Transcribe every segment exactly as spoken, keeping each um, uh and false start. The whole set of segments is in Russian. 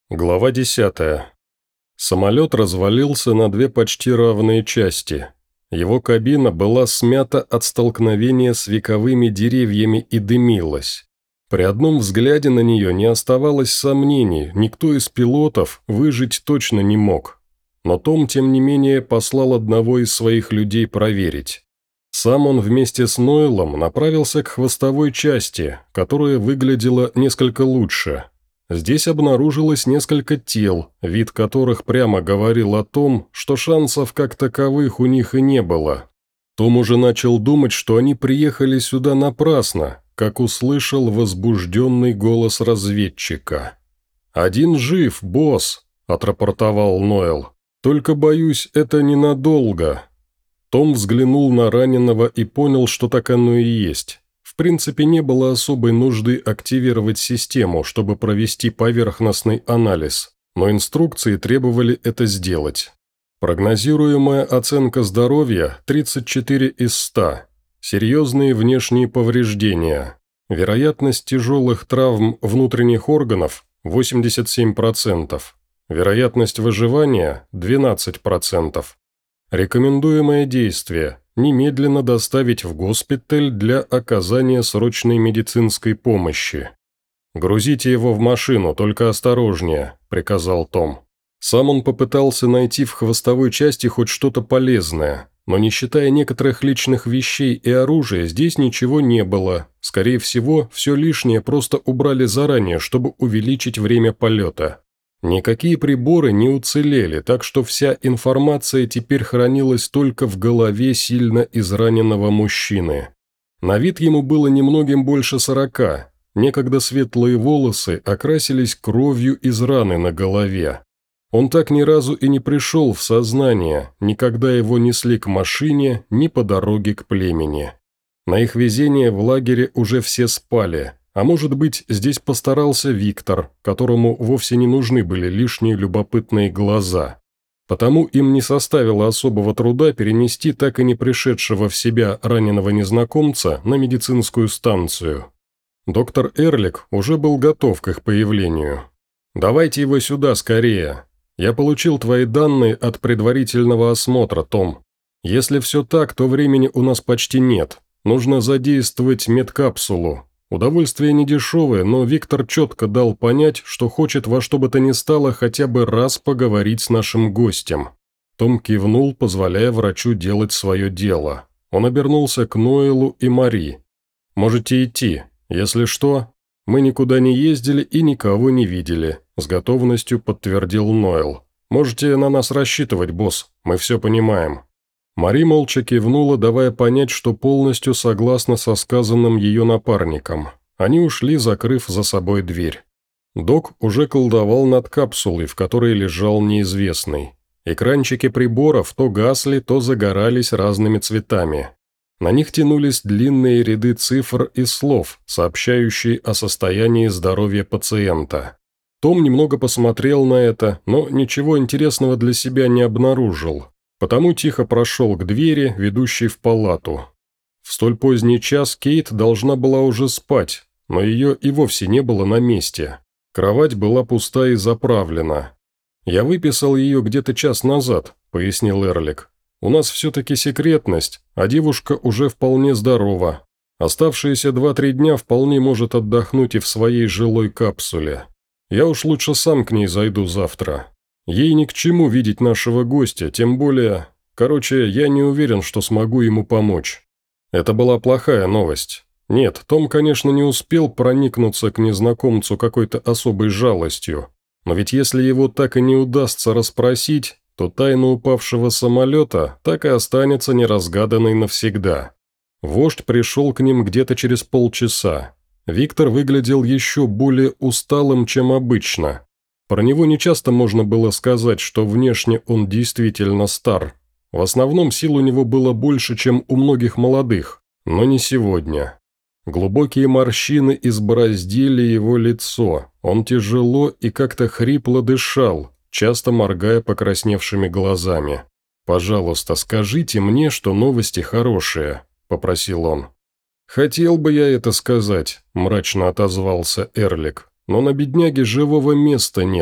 Глава десятая. Самолет развалился на две почти равные части. Его кабина была смята от столкновения с вековыми деревьями и дымилась. При одном взгляде на нее не оставалось сомнений, никто из пилотов выжить точно не мог. Но Том, тем не менее, послал одного из своих людей проверить. Сам он вместе с Нойлом направился к хвостовой части, которая выглядела несколько лучше. Здесь обнаружилось несколько тел, вид которых прямо говорил о том, что шансов как таковых у них и не было. Том уже начал думать, что они приехали сюда напрасно, как услышал возбужденный голос разведчика. «Один жив, босс», – отрапортовал Нойл. «Только, боюсь, это ненадолго». Том взглянул на раненого и понял, что так оно и есть. В принципе, не было особой нужды активировать систему, чтобы провести поверхностный анализ, но инструкции требовали это сделать. Прогнозируемая оценка здоровья – тридцать четыре из ста. Серьезные внешние повреждения. Вероятность тяжелых травм внутренних органов – восемьдесят семь процентов. Вероятность выживания – двенадцать процентов. Рекомендуемое действие – немедленно доставить в госпиталь для оказания срочной медицинской помощи. «Грузите его в машину, только осторожнее», – приказал Том. Сам он попытался найти в хвостовой части хоть что-то полезное, но не считая некоторых личных вещей и оружия, здесь ничего не было. Скорее всего, все лишнее просто убрали заранее, чтобы увеличить время полета. Никакие приборы не уцелели, так что вся информация теперь хранилась только в голове сильно израненного мужчины. На вид ему было немногим больше сорока, некогда светлые волосы окрасились кровью из раны на голове. Он так ни разу и не пришел в сознание, никогда его несли к машине, ни по дороге к племени. На их везение в лагере уже все спали. А может быть, здесь постарался Виктор, которому вовсе не нужны были лишние любопытные глаза. Потому им не составило особого труда перенести так и не пришедшего в себя раненого незнакомца на медицинскую станцию. Доктор Эрлик уже был готов к их появлению. «Давайте его сюда скорее. Я получил твои данные от предварительного осмотра, Том. Если все так, то времени у нас почти нет. Нужно задействовать медкапсулу. Удовольствие недешевое, но Виктор четко дал понять, что хочет во что бы то ни стало хотя бы раз поговорить с нашим гостем». Том кивнул, позволяя врачу делать свое дело. Он обернулся к Нойлу и Мари. «Можете идти. Если что, мы никуда не ездили и никого не видели», – с готовностью подтвердил Нойл. «Можете на нас рассчитывать, босс, мы все понимаем». Мари молча кивнула, давая понять, что полностью согласна со сказанным ее напарником. Они ушли, закрыв за собой дверь. Док уже колдовал над капсулой, в которой лежал неизвестный. Экранчики приборов то гасли, то загорались разными цветами. На них тянулись длинные ряды цифр и слов, сообщающие о состоянии здоровья пациента. Том немного посмотрел на это, но ничего интересного для себя не обнаружил. Потому тихо прошел к двери, ведущей в палату. В столь поздний час Кейт должна была уже спать, но ее и вовсе не было на месте. Кровать была пуста и заправлена. «Я выписал ее где-то час назад», – пояснил Эрлик. «У нас все-таки секретность, а девушка уже вполне здорова. Оставшиеся два-три дня вполне может отдохнуть и в своей жилой капсуле. Я уж лучше сам к ней зайду завтра». Ей ни к чему видеть нашего гостя, тем более... Короче, я не уверен, что смогу ему помочь. Это была плохая новость. Нет, Том, конечно, не успел проникнуться к незнакомцу какой-то особой жалостью. Но ведь если его так и не удастся расспросить, то тайна упавшего самолета так и останется неразгаданной навсегда. Вождь пришел к ним где-то через полчаса. Виктор выглядел еще более усталым, чем обычно. Про него нечасто можно было сказать, что внешне он действительно стар. В основном сил у него было больше, чем у многих молодых, но не сегодня. Глубокие морщины избороздили его лицо, он тяжело и как-то хрипло дышал, часто моргая покрасневшими глазами. «Пожалуйста, скажите мне, что новости хорошие», – попросил он. «Хотел бы я это сказать», – мрачно отозвался Эрлик. «Но на бедняге живого места нет.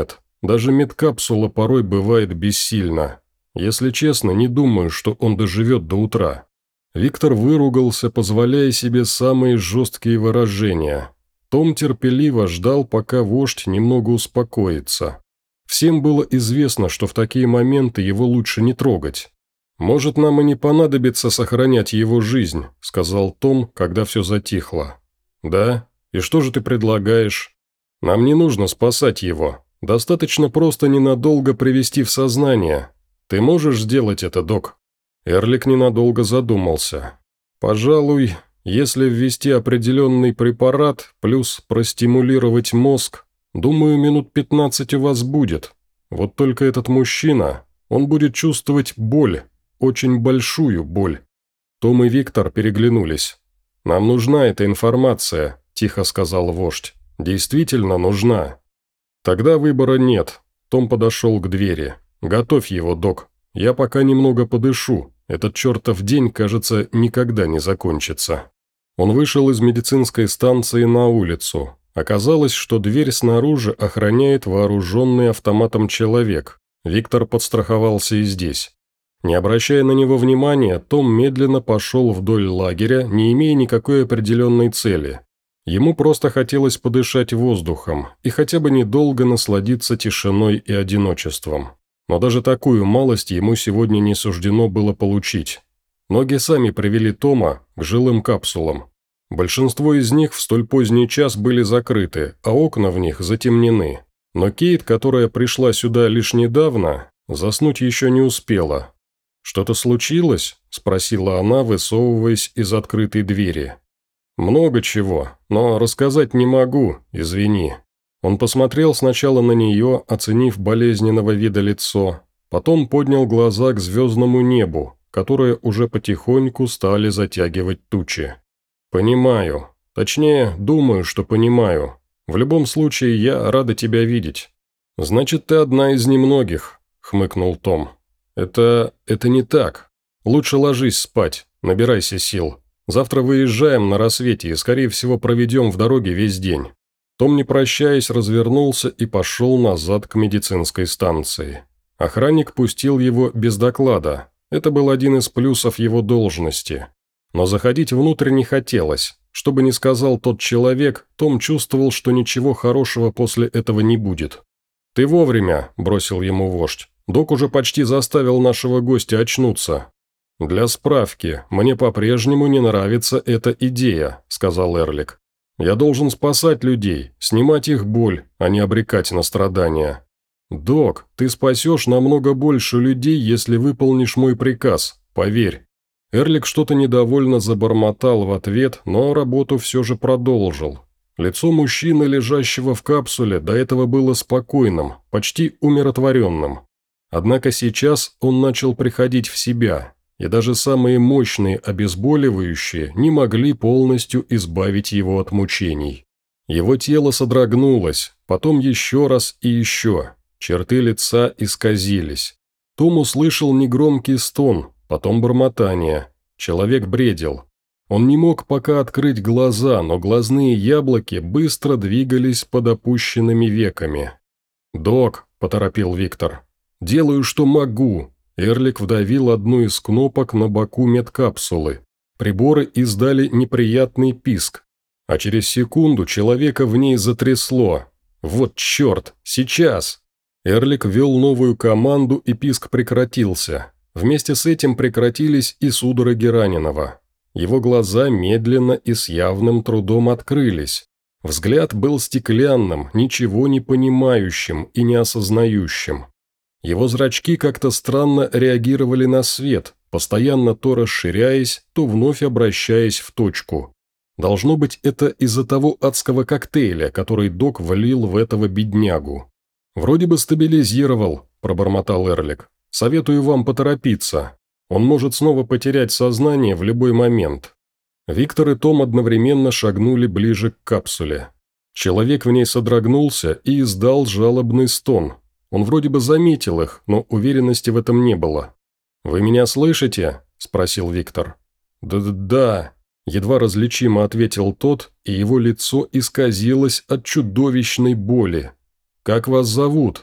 Даже медкапсула порой бывает бессильна. Если честно, не думаю, что он доживет до утра». Виктор выругался, позволяя себе самые жесткие выражения. Том терпеливо ждал, пока вождь немного успокоится. Всем было известно, что в такие моменты его лучше не трогать. «Может, нам и не понадобится сохранять его жизнь», – сказал Том, когда все затихло. «Да? И что же ты предлагаешь?» «Нам не нужно спасать его. Достаточно просто ненадолго привести в сознание. Ты можешь сделать это, док?» Эрлик ненадолго задумался. «Пожалуй, если ввести определенный препарат, плюс простимулировать мозг, думаю, минут пятнадцать у вас будет. Вот только этот мужчина, он будет чувствовать боль, очень большую боль». Том и Виктор переглянулись. «Нам нужна эта информация», – тихо сказал вождь. «Действительно нужна». «Тогда выбора нет». Том подошел к двери. «Готовь его, док. Я пока немного подышу. Этот чертов день, кажется, никогда не закончится». Он вышел из медицинской станции на улицу. Оказалось, что дверь снаружи охраняет вооруженный автоматом человек. Виктор подстраховался и здесь. Не обращая на него внимания, Том медленно пошел вдоль лагеря, не имея никакой определенной цели. Ему просто хотелось подышать воздухом и хотя бы недолго насладиться тишиной и одиночеством. Но даже такую малость ему сегодня не суждено было получить. Ноги сами привели Тома к жилым капсулам. Большинство из них в столь поздний час были закрыты, а окна в них затемнены. Но Кейт, которая пришла сюда лишь недавно, заснуть еще не успела. «Что-то случилось?» – спросила она, высовываясь из открытой двери. «Много чего, но рассказать не могу, извини». Он посмотрел сначала на нее, оценив болезненного вида лицо, потом поднял глаза к звездному небу, которые уже потихоньку стали затягивать тучи. «Понимаю. Точнее, думаю, что понимаю. В любом случае, я рада тебя видеть». «Значит, ты одна из немногих», – хмыкнул Том. «Это... это не так. Лучше ложись спать, набирайся сил. Завтра выезжаем на рассвете и, скорее всего, проведем в дороге весь день». Том, не прощаясь, развернулся и пошел назад к медицинской станции. Охранник пустил его без доклада. Это был один из плюсов его должности. Но заходить внутрь не хотелось. Что бы ни сказал тот человек, Том чувствовал, что ничего хорошего после этого не будет. «Ты вовремя», – бросил ему вождь. «Док уже почти заставил нашего гостя очнуться». «Для справки, мне по-прежнему не нравится эта идея», – сказал Эрлик. «Я должен спасать людей, снимать их боль, а не обрекать на страдания». «Док, ты спасешь намного больше людей, если выполнишь мой приказ, поверь». Эрлик что-то недовольно забормотал в ответ, но работу все же продолжил. Лицо мужчины, лежащего в капсуле, до этого было спокойным, почти умиротворенным. Однако сейчас он начал приходить в себя, и даже самые мощные обезболивающие не могли полностью избавить его от мучений. Его тело содрогнулось, потом еще раз и еще. Черты лица исказились. Том услышал негромкий стон, потом бормотание. Человек бредил. Он не мог пока открыть глаза, но глазные яблоки быстро двигались под опущенными веками. «Док», – поторопил Виктор, – «делаю, что могу». Эрлик вдавил одну из кнопок на боку медкапсулы. Приборы издали неприятный писк, а через секунду человека в ней затрясло. «Вот черт! Сейчас!» Эрлик ввел новую команду, и писк прекратился. Вместе с этим прекратились и судороги раненого. Его глаза медленно и с явным трудом открылись. Взгляд был стеклянным, ничего не понимающим и не осознающим. Его зрачки как-то странно реагировали на свет, постоянно то расширяясь, то вновь обращаясь в точку. Должно быть, это из-за того адского коктейля, который док влил в этого беднягу. «Вроде бы стабилизировал», – пробормотал Эрлик. «Советую вам поторопиться. Он может снова потерять сознание в любой момент». Виктор и Том одновременно шагнули ближе к капсуле. Человек в ней содрогнулся и издал жалобный стон. Он вроде бы заметил их, но уверенности в этом не было. «Вы меня слышите?» – спросил Виктор. «Да-да-да», – едва различимо ответил тот, и его лицо исказилось от чудовищной боли. «Как вас зовут?»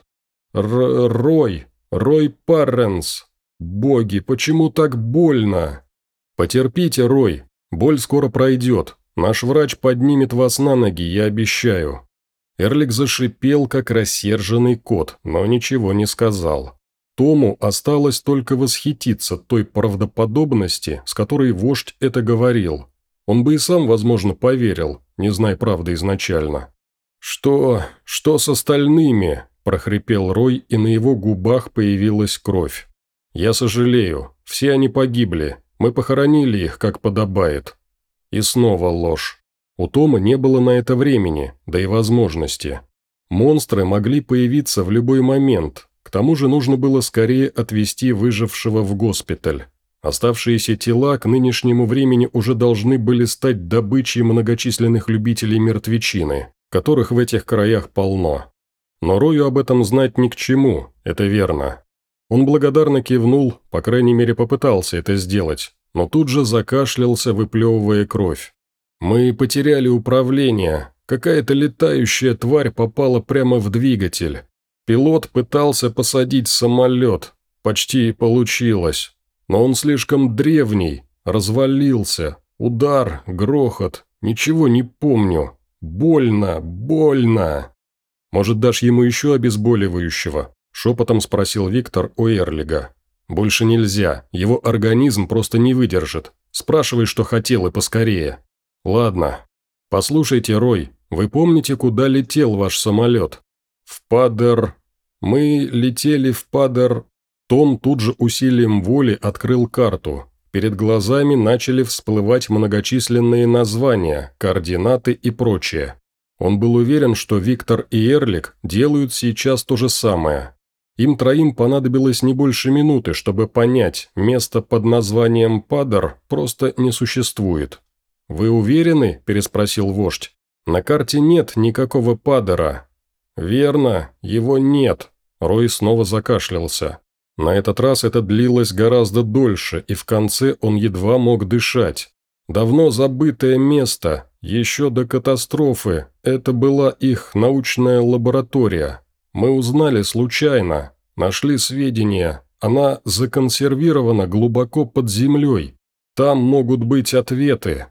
Р Рой, Рой Парренс. Боги, почему так больно? Потерпите, Рой, боль скоро пройдет. Наш врач поднимет вас на ноги, я обещаю». Эрлик зашипел, как рассерженный кот, но ничего не сказал. Тому осталось только восхититься той правдоподобности, с которой вождь это говорил. Он бы и сам, возможно, поверил, не зная правды изначально. «Что... что с остальными?» – прохрипел Рой, и на его губах появилась кровь. «Я сожалею, все они погибли, мы похоронили их, как подобает». И снова ложь. У Тома не было на это времени, да и возможности. Монстры могли появиться в любой момент, к тому же нужно было скорее отвезти выжившего в госпиталь. Оставшиеся тела к нынешнему времени уже должны были стать добычей многочисленных любителей мертвечины, которых в этих краях полно. Но Рою об этом знать ни к чему, это верно. Он благодарно кивнул, по крайней мере попытался это сделать, но тут же закашлялся, выплевывая кровь. «Мы потеряли управление. Какая-то летающая тварь попала прямо в двигатель. Пилот пытался посадить самолет. Почти получилось. Но он слишком древний. Развалился. Удар, грохот. Ничего не помню. Больно, больно». «Может, дашь ему еще обезболивающего?» – шепотом спросил Виктор у Эрлига. «Больше нельзя. Его организм просто не выдержит. Спрашивай, что хотел, и поскорее». «Ладно. Послушайте, Рой, вы помните, куда летел ваш самолет?» «В Падер... Мы летели в Падер...» Том тут же усилием воли открыл карту. Перед глазами начали всплывать многочисленные названия, координаты и прочее. Он был уверен, что Виктор и Эрлик делают сейчас то же самое. Им троим понадобилось не больше минуты, чтобы понять, место под названием Падер просто не существует. «Вы уверены?» – переспросил вождь. «На карте нет никакого Падера». «Верно, его нет». Рой снова закашлялся. На этот раз это длилось гораздо дольше, и в конце он едва мог дышать. Давно забытое место, еще до катастрофы, это была их научная лаборатория. Мы узнали случайно, нашли сведения, она законсервирована глубоко под землей. Там могут быть ответы.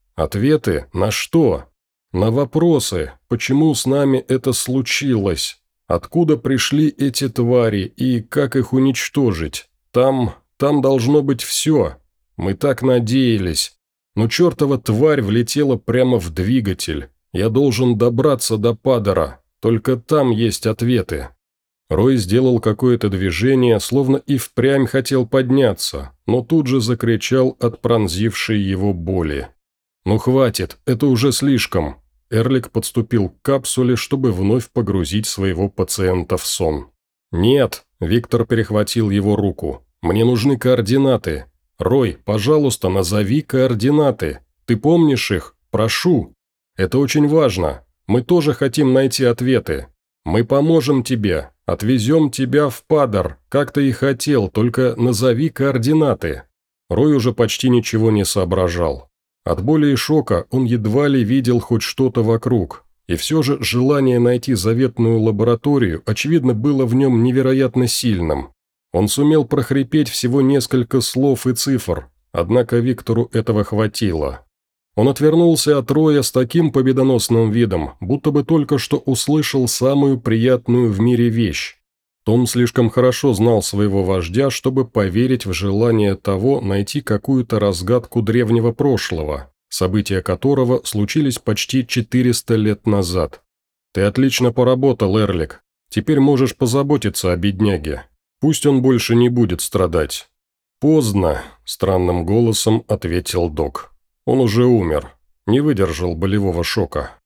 Ответы на что? На вопросы, почему с нами это случилось, откуда пришли эти твари и как их уничтожить. Там, там должно быть все. Мы так надеялись. Но чертова тварь влетела прямо в двигатель. Я должен добраться до Падера, только там есть ответы». Рой сделал какое-то движение, словно и впрямь хотел подняться, но тут же закричал от пронзившей его боли. «Ну хватит, это уже слишком». Эрлик подступил к капсуле, чтобы вновь погрузить своего пациента в сон. «Нет», – Виктор перехватил его руку, – «мне нужны координаты. Рой, пожалуйста, назови координаты. Ты помнишь их? Прошу. Это очень важно. Мы тоже хотим найти ответы. Мы поможем тебе, отвезем тебя в Падер, как ты и хотел, только назови координаты». Рой уже почти ничего не соображал. От боли и шока он едва ли видел хоть что-то вокруг, и все же желание найти заветную лабораторию, очевидно, было в нем невероятно сильным. Он сумел прохрипеть всего несколько слов и цифр, однако Виктору этого хватило. Он отвернулся от Роя с таким победоносным видом, будто бы только что услышал самую приятную в мире вещь. Том слишком хорошо знал своего вождя, чтобы поверить в желание того найти какую-то разгадку древнего прошлого, события которого случились почти четыреста лет назад. «Ты отлично поработал, Эрлик. Теперь можешь позаботиться о бедняге. Пусть он больше не будет страдать». «Поздно», – странным голосом ответил док. «Он уже умер, не выдержал болевого шока».